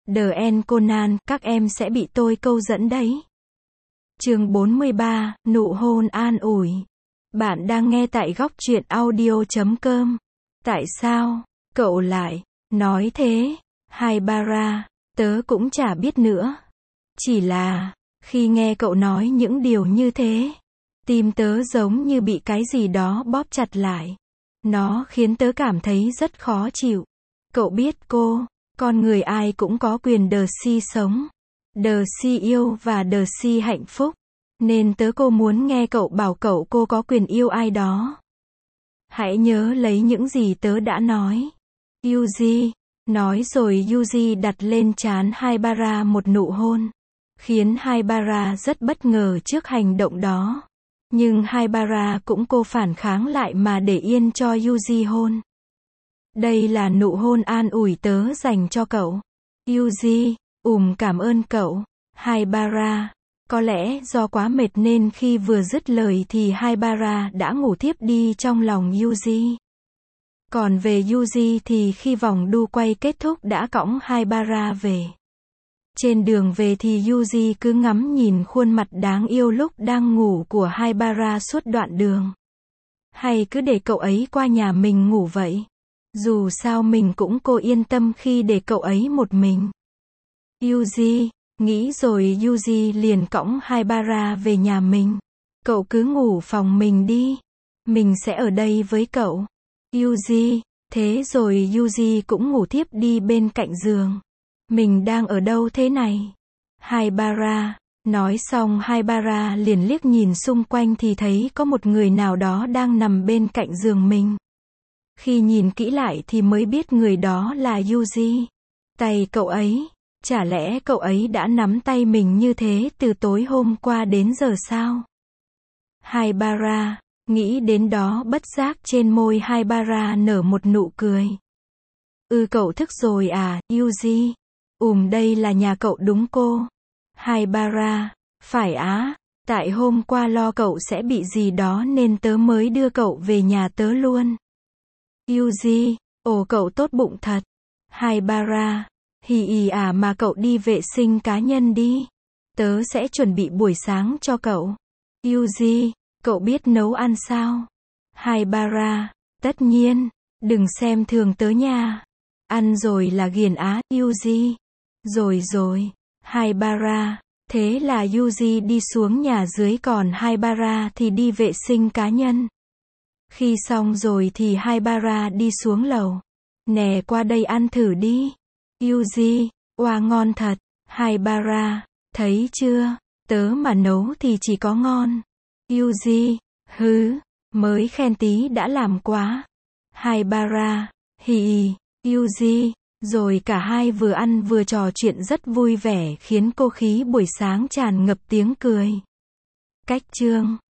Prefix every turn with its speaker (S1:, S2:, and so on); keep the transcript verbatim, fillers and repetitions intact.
S1: The End Conan, các em sẽ bị tôi câu dẫn đấy. Chương bốn mươi ba, nụ hôn an ủi. Bạn đang nghe tại góc truyện audio chấm com. Tại sao cậu lại nói thế? Haibara, tớ cũng chả biết nữa. Chỉ là, khi nghe cậu nói những điều như thế, tim tớ giống như bị cái gì đó bóp chặt lại. Nó khiến tớ cảm thấy rất khó chịu. Cậu biết cô, con người ai cũng có quyền đờ si sống, đờ si yêu và đờ si hạnh phúc. Nên tớ cô muốn nghe cậu bảo cậu cô có quyền yêu ai đó. Hãy nhớ lấy những gì tớ đã nói. Yuji, nói rồi Yuji đặt lên trán Haibara một nụ hôn. Khiến Haibara rất bất ngờ trước hành động đó. Nhưng Haibara cũng cố phản kháng lại mà để yên cho Yuji hôn. Đây là nụ hôn an ủi tớ dành cho cậu. Yuji, ùm cảm ơn cậu. Haibara, có lẽ do quá mệt nên khi vừa dứt lời thì Haibara đã ngủ thiếp đi trong lòng Yuji. Còn về Yuji thì khi vòng đu quay kết thúc đã cõng Haibara về. Trên đường về thì Yuji cứ ngắm nhìn khuôn mặt đáng yêu lúc đang ngủ của Haibara suốt đoạn đường. Hay cứ để cậu ấy qua nhà mình ngủ vậy? Dù sao mình cũng cô yên tâm khi để cậu ấy một mình. Yuji, nghĩ rồi Yuji liền cõng Haibara về nhà mình. Cậu cứ ngủ phòng mình đi. Mình sẽ ở đây với cậu. Yuji, thế rồi Yuji cũng ngủ thiếp đi bên cạnh giường. Mình đang ở đâu thế này? Haibara, nói xong Haibara liền liếc nhìn xung quanh thì thấy có một người nào đó đang nằm bên cạnh giường mình. Khi nhìn kỹ lại thì mới biết người đó là Yuji. Tay cậu ấy, chả lẽ cậu ấy đã nắm tay mình như thế từ tối hôm qua đến giờ sao? Haibara, nghĩ đến đó bất giác trên môi Haibara nở một nụ cười. Ừ cậu thức rồi à, Yuji? Ùm đây là nhà cậu đúng cô? Haibara, phải á, tại hôm qua lo cậu sẽ bị gì đó nên tớ mới đưa cậu về nhà tớ luôn. Yuji, ồ cậu tốt bụng thật. Haibara, hì ì à mà cậu đi vệ sinh cá nhân đi. Tớ sẽ chuẩn bị buổi sáng cho cậu. Yuji, cậu biết nấu ăn sao? Haibara, tất nhiên, đừng xem thường tớ nha. Ăn rồi là ghiền á, Yuji. Rồi rồi, Haibara, thế là Yuji đi xuống nhà dưới còn Haibara thì đi vệ sinh cá nhân. Khi xong rồi thì Haibara đi xuống lầu. Nè qua đây ăn thử đi. Yuji, oa ngon thật. Haibara, thấy chưa, tớ mà nấu thì chỉ có ngon. Yuji, hứ, mới khen tí đã làm quá. Haibara, hì ì, Yuji, rồi cả hai vừa ăn vừa trò chuyện rất vui vẻ khiến cô khí buổi sáng tràn ngập tiếng cười. Cách chương